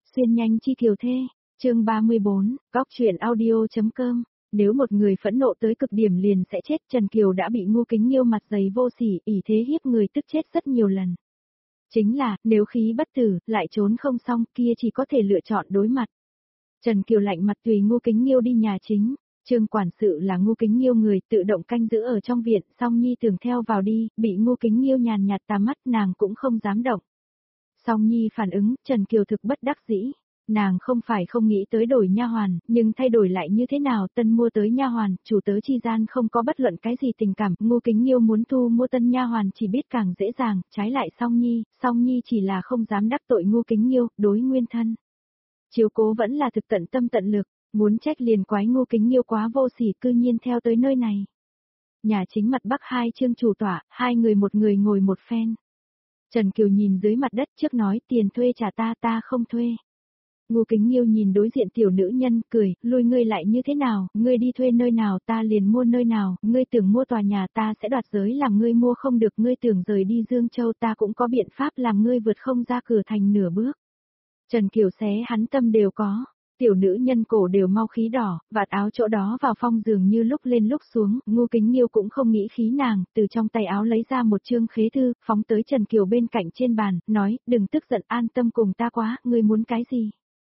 Xuyên nhanh chi kiều thê, chương 34, góc truyện audio.com. Nếu một người phẫn nộ tới cực điểm liền sẽ chết, Trần Kiều đã bị Ngô Kính Nghiêu mặt dày vô sỉ, ỷ thế hiếp người tức chết rất nhiều lần. Chính là, nếu khí bất tử, lại trốn không xong, kia chỉ có thể lựa chọn đối mặt. Trần Kiều lạnh mặt tùy Ngô Kính Nghiêu đi nhà chính. Trương quản sự là Ngô Kính Nghiêu người, tự động canh giữ ở trong viện, Song Nhi tưởng theo vào đi, bị Ngô Kính Nghiêu nhàn nhạt tà mắt, nàng cũng không dám động. Song Nhi phản ứng, Trần Kiều thực bất đắc dĩ. Nàng không phải không nghĩ tới đổi nha hoàn, nhưng thay đổi lại như thế nào, tân mua tới nha hoàn, chủ tớ chi gian không có bất luận cái gì tình cảm, Ngô Kính Nghiêu muốn thu mua tân nha hoàn chỉ biết càng dễ dàng, trái lại Song Nhi chỉ là không dám đắc tội Ngô Kính Nghiêu, đối nguyên thân. Chiếu cố vẫn là thực tận tâm tận lực, muốn trách liền quái Ngô Kính Nghiêu quá vô sỉ cư nhiên theo tới nơi này. Nhà chính mặt bắc hai Trương chủ tọa, hai người một người ngồi một phen. Trần Kiều nhìn dưới mặt đất trước nói tiền thuê trả ta không thuê. Ngô Kính Nghiêu nhìn đối diện tiểu nữ nhân, cười, lui ngươi lại như thế nào, ngươi đi thuê nơi nào ta liền mua nơi nào, ngươi tưởng mua tòa nhà ta sẽ đoạt giới làm ngươi mua không được, ngươi tưởng rời đi Dương Châu ta cũng có biện pháp làm ngươi vượt không ra cửa thành nửa bước. Trần Kiều xé hắn tâm đều có. Tiểu nữ nhân cổ đều mau khí đỏ, vạt áo chỗ đó vào phong dường như lúc lên lúc xuống, Ngô Kính Nghiêu cũng không nghĩ khí nàng, từ trong tay áo lấy ra một chương khế thư, phóng tới Trần Kiều bên cạnh trên bàn, nói, đừng tức giận an tâm cùng ta quá, ngươi muốn cái gì?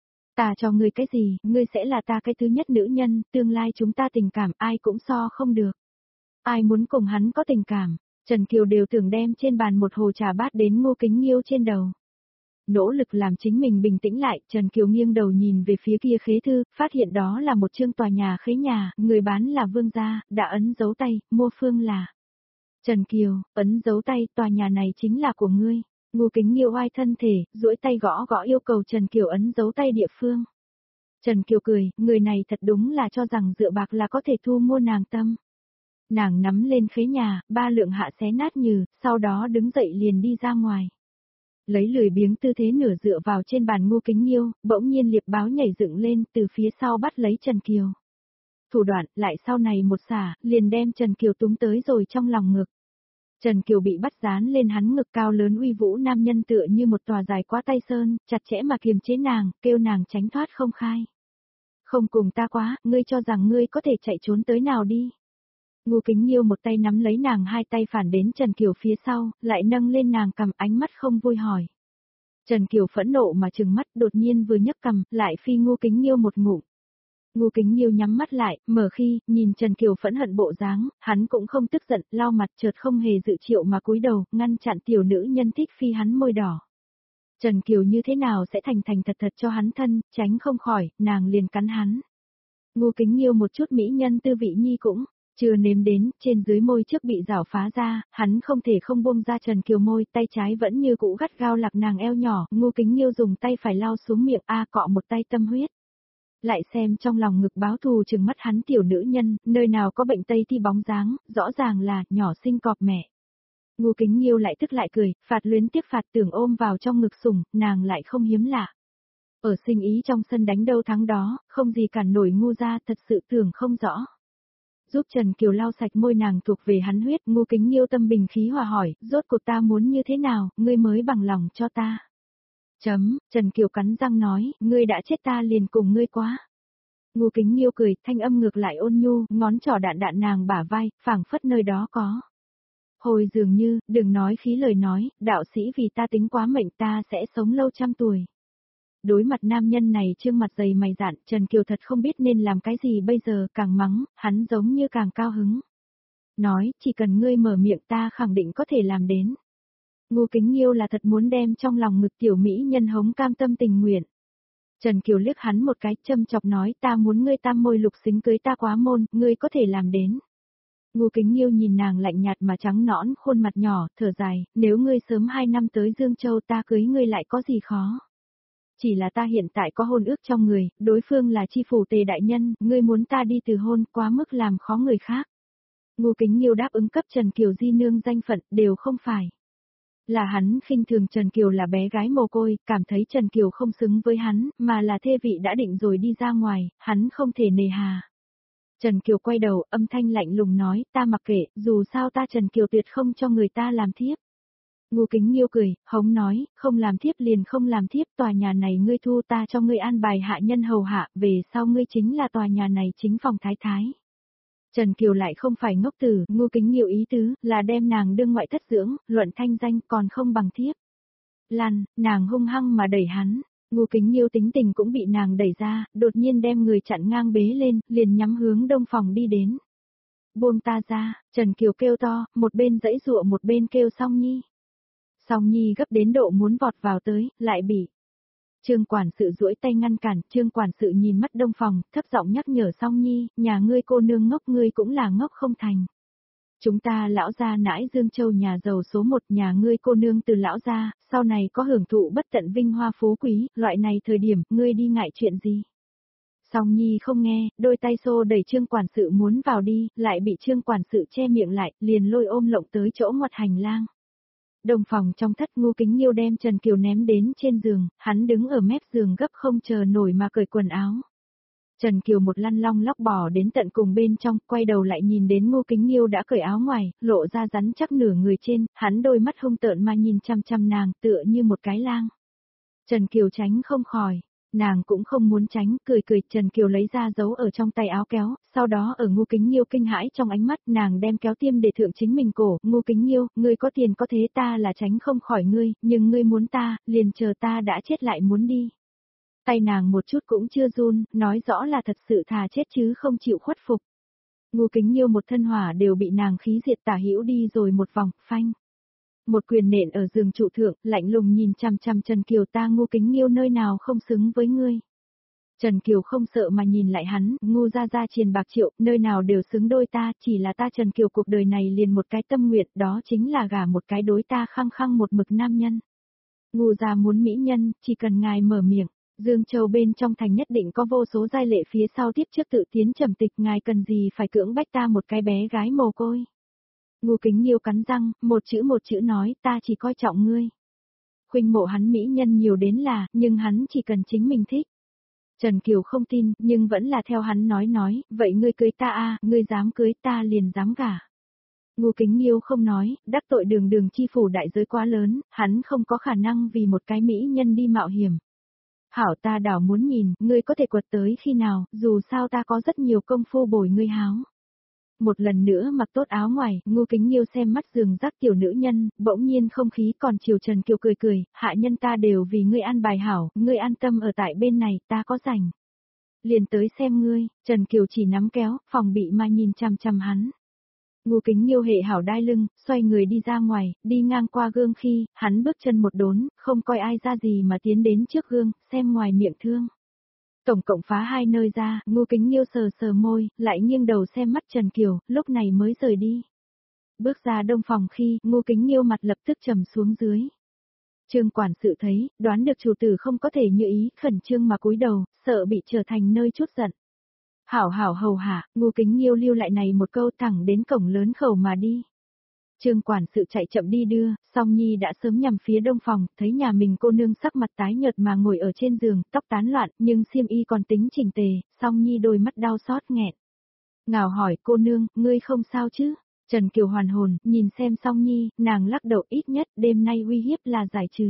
Ta cho ngươi cái gì, ngươi sẽ là ta cái thứ nhất nữ nhân, tương lai chúng ta tình cảm ai cũng so không được. Ai muốn cùng hắn có tình cảm, Trần Kiều đều tưởng đem trên bàn một hồ trà bát đến Ngô Kính Nghiêu trên đầu. Nỗ lực làm chính mình bình tĩnh lại, Trần Kiều nghiêng đầu nhìn về phía kia khế thư, phát hiện đó là một chương tòa nhà khế nhà, người bán là Vương gia, đã ấn dấu tay, mua phương là. Trần Kiều, ấn dấu tay, tòa nhà này chính là của ngươi. Ngô Kính Nghiêu oai thân thể, duỗi tay gõ gõ yêu cầu Trần Kiều ấn dấu tay địa phương. Trần Kiều cười, người này thật đúng là cho rằng dựa bạc là có thể thu mua nàng tâm. Nàng nắm lên khế nhà, 3 lượng hạ xé nát nhừ, sau đó đứng dậy liền đi ra ngoài. Lấy lười biếng tư thế nửa dựa vào trên bàn Ngô Kính Nghiêu, bỗng nhiên liệp báo nhảy dựng lên từ phía sau bắt lấy Trần Kiều. Thủ đoạn lại sau này một xả, liền đem Trần Kiều túm tới rồi trong lòng ngực. Trần Kiều bị bắt dán lên hắn ngực cao lớn uy vũ nam nhân tựa như một tòa dài quá tay sơn, chặt chẽ mà kiềm chế nàng, kêu nàng tránh thoát không khai. Không cùng ta quá, ngươi cho rằng ngươi có thể chạy trốn tới nào đi. Ngô Kính Nghiêu một tay nắm lấy nàng hai tay phản đến Trần Kiều phía sau, lại nâng lên nàng cầm ánh mắt không vui hỏi. Trần Kiều phẫn nộ mà trừng mắt đột nhiên vừa nhấc cầm, lại phi Ngô Kính Nghiêu một ngụm. Ngô Kính Nghiêu nhắm mắt lại, mở khi, nhìn Trần Kiều phẫn hận bộ dáng, hắn cũng không tức giận, lau mặt chợt không hề dự triệu mà cúi đầu, ngăn chặn tiểu nữ nhân thích phi hắn môi đỏ. Trần Kiều như thế nào sẽ thành thật cho hắn thân, tránh không khỏi, nàng liền cắn hắn. Ngô Kính Nghiêu một chút mỹ nhân tư vị nhi cũng chưa nếm đến, trên dưới môi trước bị rảo phá ra, hắn không thể không buông ra Trần Kiều môi, tay trái vẫn như cũ gắt gao lạc nàng eo nhỏ, Ngô Kính Nghiêu dùng tay phải lao xuống miệng cọ một tay tâm huyết. Lại xem trong lòng ngực báo thù trừng mắt hắn tiểu nữ nhân, nơi nào có bệnh tây thi bóng dáng, rõ ràng là nhỏ sinh cọp mẹ. Ngô Kính Nghiêu lại tức lại cười, phạt luyến tiếp phạt tưởng ôm vào trong ngực sủng, nàng lại không hiếm lạ. Ở sinh ý trong sân đánh đâu thắng đó, không gì cản nổi Ngô gia, thật sự tưởng không rõ. Giúp Trần Kiều lau sạch môi nàng thuộc về hắn huyết, Ngô Kính Nghiêu tâm bình khí hòa hỏi, rốt cuộc ta muốn như thế nào, ngươi mới bằng lòng cho ta. Trần Kiều cắn răng nói, ngươi đã chết ta liền cùng ngươi quá. Ngô Kính Nghiêu cười, thanh âm ngược lại ôn nhu, ngón trỏ đạn nàng bả vai, phảng phất nơi đó có. Hồi dường như, đừng nói khí lời nói, đạo sĩ vì ta tính quá mệnh ta sẽ sống lâu trăm tuổi. Đối mặt nam nhân này trương mặt dày mày dạn, Trần Kiều thật không biết nên làm cái gì bây giờ, càng mắng, hắn giống như càng cao hứng. Nói, chỉ cần ngươi mở miệng ta khẳng định có thể làm đến. Ngô Kính Nghiêu là thật muốn đem trong lòng ngực tiểu mỹ nhân hống cam tâm tình nguyện. Trần Kiều liếc hắn một cái, châm chọc nói ta muốn ngươi tam môi lục xính cưới ta quá môn, ngươi có thể làm đến. Ngô Kính Nghiêu nhìn nàng lạnh nhạt mà trắng nõn, khuôn mặt nhỏ, thở dài, nếu ngươi sớm 2 năm tới Dương Châu ta cưới ngươi lại có gì khó. Chỉ là ta hiện tại có hôn ước trong người, đối phương là chi phủ Tề đại nhân, ngươi muốn ta đi từ hôn quá mức làm khó người khác. Ngô Kính Nghiêu đáp ứng cấp Trần Kiều di nương danh phận, đều không phải. Là hắn khinh thường Trần Kiều là bé gái mồ côi, cảm thấy Trần Kiều không xứng với hắn, mà là thê vị đã định rồi đi ra ngoài, hắn không thể nề hà. Trần Kiều quay đầu, âm thanh lạnh lùng nói, ta mặc kệ, dù sao ta Trần Kiều tuyệt không cho người ta làm thiếp. Ngô Kính Nghiêu cười, hống nói, không làm thiếp liền không làm thiếp, tòa nhà này ngươi thu ta cho ngươi an bài hạ nhân hầu hạ, về sau ngươi chính là tòa nhà này chính phòng thái thái. Trần Kiều lại không phải ngốc tử, Ngô Kính Nghiêu ý tứ, là đem nàng đương ngoại thất dưỡng, luận thanh danh còn không bằng thiếp. Lăn, nàng hung hăng mà đẩy hắn, Ngô Kính Nghiêu tính tình cũng bị nàng đẩy ra, đột nhiên đem người chặn ngang bế lên, liền nhắm hướng đông phòng đi đến. Buông ta ra, Trần Kiều kêu to, một bên giãy giụa một bên kêu Song Nhi. Song Nhi gấp đến độ muốn vọt vào tới, lại bị Trương quản sự duỗi tay ngăn cản, Trương quản sự nhìn mắt đông phòng, thấp giọng nhắc nhở Song Nhi, nhà ngươi cô nương ngốc ngươi cũng là ngốc không thành. Chúng ta lão gia nãi Dương Châu nhà giàu số 1, nhà ngươi cô nương từ lão gia, sau này có hưởng thụ bất tận vinh hoa phú quý, loại này thời điểm, ngươi đi ngại chuyện gì? Song Nhi không nghe, đôi tay xô đẩy Trương quản sự muốn vào đi, lại bị Trương quản sự che miệng lại, liền lôi ôm lộng tới chỗ ngoặt hành lang. Đồng phòng trong thất, Ngô Kính Nghiêu đem Trần Kiều ném đến trên giường, hắn đứng ở mép giường gấp không chờ nổi mà cởi quần áo. Trần Kiều một lăn long lóc bò đến tận cùng bên trong, quay đầu lại nhìn đến Ngô Kính Nghiêu đã cởi áo ngoài, lộ ra rắn chắc nửa người trên, hắn đôi mắt hung tợn mà nhìn chăm chăm nàng, tựa như một cái lang. Trần Kiều tránh không khỏi, nàng cũng không muốn tránh, cười cười, Trần Kiều lấy ra giấu ở trong tay áo kéo, sau đó ở Ngô Kính Nghiêu kinh hãi trong ánh mắt, nàng đem kéo tiêm để thượng chính mình cổ, Ngô Kính Nghiêu, ngươi có tiền có thế ta là tránh không khỏi ngươi, nhưng ngươi muốn ta, liền chờ ta đã chết lại muốn đi. Tay nàng một chút cũng chưa run, nói rõ là thật sự thà chết chứ không chịu khuất phục. Ngô Kính Nghiêu một thân hỏa đều bị nàng khí diệt tả hữu đi rồi một vòng, phanh. Một quyền nện ở giường trụ thượng, lạnh lùng nhìn chăm chăm Trần Kiều, ta Ngô Kính Nghiêu nơi nào không xứng với ngươi. Trần Kiều không sợ mà nhìn lại hắn, ngu ra triền bạc triệu, nơi nào đều xứng đôi ta, chỉ là ta Trần Kiều cuộc đời này liền một cái tâm nguyện, đó chính là gả một cái đối ta khăng khăng một mực nam nhân. Ngu ra muốn mỹ nhân, chỉ cần ngài mở miệng. Dương Châu bên trong thành nhất định có vô số giai lệ phía sau tiếp trước tự tiến trầm tịch, ngài cần gì phải cưỡng bách ta một cái bé gái mồ côi. Ngô Kính Nghiêu cắn răng, một chữ nói, ta chỉ coi trọng ngươi. Khuynh mộ hắn mỹ nhân nhiều đến là, nhưng hắn chỉ cần chính mình thích. Trần Kiều không tin, nhưng vẫn là theo hắn nói, vậy ngươi cưới ta à, ngươi dám cưới ta liền dám gả. Ngô Kính Nghiêu không nói, đắc tội đường chi phủ đại giới quá lớn, hắn không có khả năng vì một cái mỹ nhân đi mạo hiểm. Hảo ta đảo muốn nhìn, ngươi có thể quật tới khi nào, dù sao ta có rất nhiều công phu bồi ngươi háo. Một lần nữa mặc tốt áo ngoài, Ngô Kính Nghiêu xem mắt giường rắc tiểu nữ nhân, bỗng nhiên không khí còn chiều Trần Kiều cười, hạ nhân ta đều vì ngươi an bài hảo, ngươi an tâm ở tại bên này, ta có rảnh. Liền tới xem ngươi, Trần Kiều chỉ nắm kéo, phòng bị mà nhìn chăm chăm hắn. Ngô Kính Nghiêu hệ hảo đai lưng, xoay người đi ra ngoài, đi ngang qua gương khi, hắn bước chân một đốn, không coi ai ra gì mà tiến đến trước gương, xem ngoài miệng thương. Tổng cộng phá 2 nơi ra, Ngô Kính Nghiêu sờ môi, lại nghiêng đầu xem mắt Trần Kiều, lúc này mới rời đi. Bước ra đông phòng khi, Ngô Kính Nghiêu mặt lập tức trầm xuống dưới. Trương quản sự thấy, đoán được chủ tử không có thể như ý, khẩn trương mà cúi đầu, sợ bị trở thành nơi chút giận. Hảo hầu hạ, Ngô Kính Nghiêu lưu lại này một câu thẳng đến cổng lớn khẩu mà đi. Trương quản sự chạy chậm đi đưa, Song Nhi đã sớm nhằm phía đông phòng, thấy nhà mình cô nương sắc mặt tái nhợt mà ngồi ở trên giường, tóc tán loạn, nhưng xiêm y còn tính chỉnh tề, Song Nhi đôi mắt đau xót nghẹn. Ngào hỏi cô nương, ngươi không sao chứ? Trần Kiều hoàn hồn, nhìn xem Song Nhi, nàng lắc đầu, ít nhất đêm nay uy hiếp là giải trừ.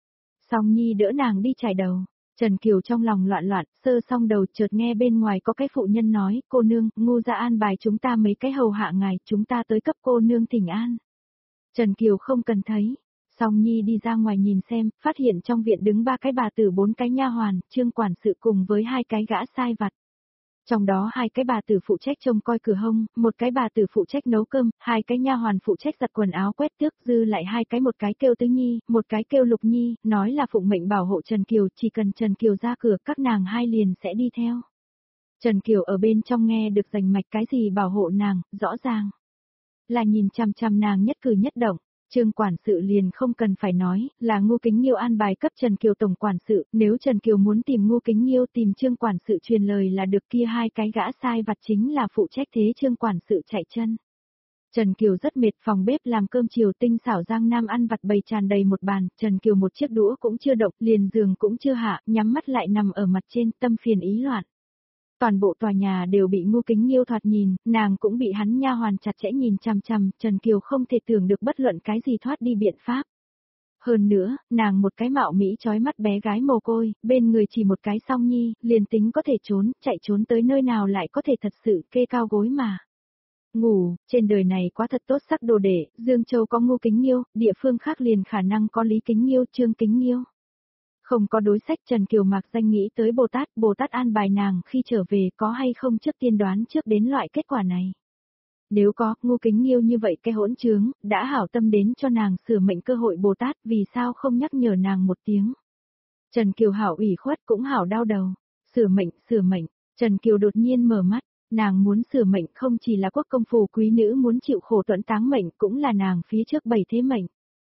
Song Nhi đỡ nàng đi chải đầu. Trần Kiều trong lòng loạn, sơ xong đầu chợt nghe bên ngoài có cái phụ nhân nói, cô nương, ngu ra an bài chúng ta mấy cái hầu hạ ngài, chúng ta tới cấp cô nương thỉnh an. Trần Kiều không cần thấy. Song Nhi đi ra ngoài nhìn xem, phát hiện trong viện đứng 3 cái bà tử 4 cái nha hoàn, Trương quản sự cùng với 2 cái gã sai vặt. Trong đó 2 cái bà tử phụ trách trông coi cửa hông, 1 cái bà tử phụ trách nấu cơm, 2 cái nha hoàn phụ trách giặt quần áo quét tước, dư lại 2 cái, một cái kêu Tứ Nhi, một cái kêu Lục Nhi, nói là phụng mệnh bảo hộ Trần Kiều, chỉ cần Trần Kiều ra cửa các nàng hai liền sẽ đi theo. Trần Kiều ở bên trong nghe được rành mạch cái gì bảo hộ nàng, rõ ràng là nhìn chăm chăm nàng nhất cử nhất động. Trương quản sự liền không cần phải nói, là Ngô Kính Nghiêu an bài cấp Trần Kiều tổng quản sự, nếu Trần Kiều muốn tìm Ngô Kính Nghiêu tìm Trương quản sự truyền lời là được, kia 2 cái gã sai vặt chính là phụ trách thế Trương quản sự chạy chân. Trần Kiều rất mệt, phòng bếp làm cơm chiều tinh xảo Giang Nam ăn vặt bày tràn đầy một bàn, Trần Kiều một chiếc đũa cũng chưa động, liền giường cũng chưa hạ, nhắm mắt lại nằm ở mặt trên, tâm phiền ý loạn. Toàn bộ tòa nhà đều bị Ngô Kính Nghiêu thoạt nhìn, nàng cũng bị hắn nha hoàn chặt chẽ nhìn chằm chằm, Trần Kiều không thể tưởng được bất luận cái gì thoát đi biện pháp. Hơn nữa, nàng một cái mạo mỹ chói mắt bé gái mồ côi, bên người chỉ một cái song nhi, liền tính có thể trốn, chạy trốn tới nơi nào lại có thể thật sự kê cao gối mà. Ngủ, trên đời này quá thật tốt sắc đồ đệ, Dương Châu có Ngô Kính Nghiêu, địa phương khác liền khả năng có Lý Kính Nghiêu, Trương Kính Nghiêu. Không có đối sách Trần Kiều Mạc danh nghĩ tới Bồ Tát an bài nàng khi trở về có hay không trước tiên đoán trước đến loại kết quả này. Nếu có, Ngô Kính Nghiêu như vậy cái hỗn trướng, đã hảo tâm đến cho nàng sửa mệnh cơ hội Bồ Tát vì sao không nhắc nhở nàng một tiếng. Trần Kiều hảo ủy khuất cũng hảo đau đầu. Sửa mệnh, Trần Kiều đột nhiên mở mắt, nàng muốn sửa mệnh không chỉ là quốc công phù quý nữ muốn chịu khổ tuẫn táng mệnh cũng là nàng phía trước 7 thế mệnh.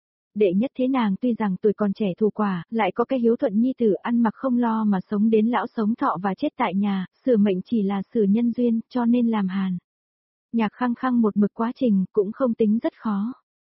Đệ nhất thế nàng tuy rằng tuổi còn trẻ thù quả, lại có cái hiếu thuận nhi tử ăn mặc không lo mà sống đến lão sống thọ và chết tại nhà, sửa mệnh chỉ là sửa nhân duyên cho nên làm hàn. Nhạc Khăng Khăng một mực quá trình cũng không tính rất khó.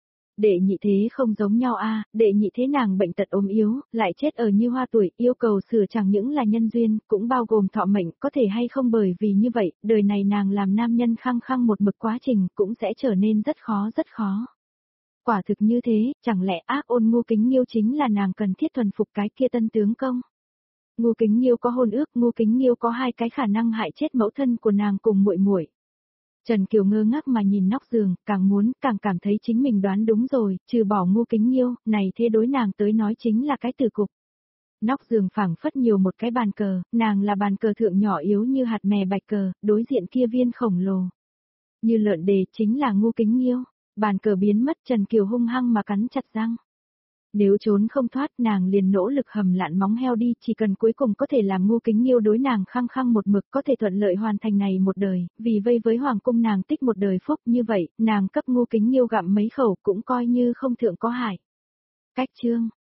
Đệ nhị thế không giống nhau a, đệ nhị thế nàng bệnh tật ốm yếu, lại chết ở như hoa tuổi, yêu cầu sửa chẳng những là nhân duyên, cũng bao gồm thọ mệnh, có thể hay không bởi vì như vậy, đời này nàng làm nam nhân Khăng Khăng một mực quá trình cũng sẽ trở nên rất khó rất khó. Quả thực như thế, chẳng lẽ ác ôn Ngô Kính Nghiêu chính là nàng cần thiết thuần phục cái kia tân tướng công? Ngô Kính Nghiêu có hôn ước, Ngô Kính Nghiêu có hai cái khả năng hại chết mẫu thân của nàng cùng muội muội. Trần Kiều ngơ ngác mà nhìn nóc giường, càng muốn, càng cảm thấy chính mình đoán đúng rồi, trừ bỏ Ngô Kính Nghiêu, này thế đối nàng tới nói chính là cái từ cục. Nóc giường phảng phất nhiều một cái bàn cờ, nàng là bàn cờ thượng nhỏ yếu như hạt mè bạch cờ, đối diện kia viên khổng lồ. Như lợn đề chính là Ngô Kính Nghiêu, bàn cờ biến mất Trần Kiều hung hăng mà cắn chặt răng. Nếu trốn không thoát nàng liền nỗ lực hầm lạn móng heo đi, chỉ cần cuối cùng có thể làm Ngô Kính Nghiêu đối nàng Khăng Khăng một mực có thể thuận lợi hoàn thành này một đời, vì vây với hoàng cung nàng tích một đời phúc như vậy, nàng cấp Ngô Kính Nghiêu gặm mấy khẩu cũng coi như không thượng có hại. Cách chương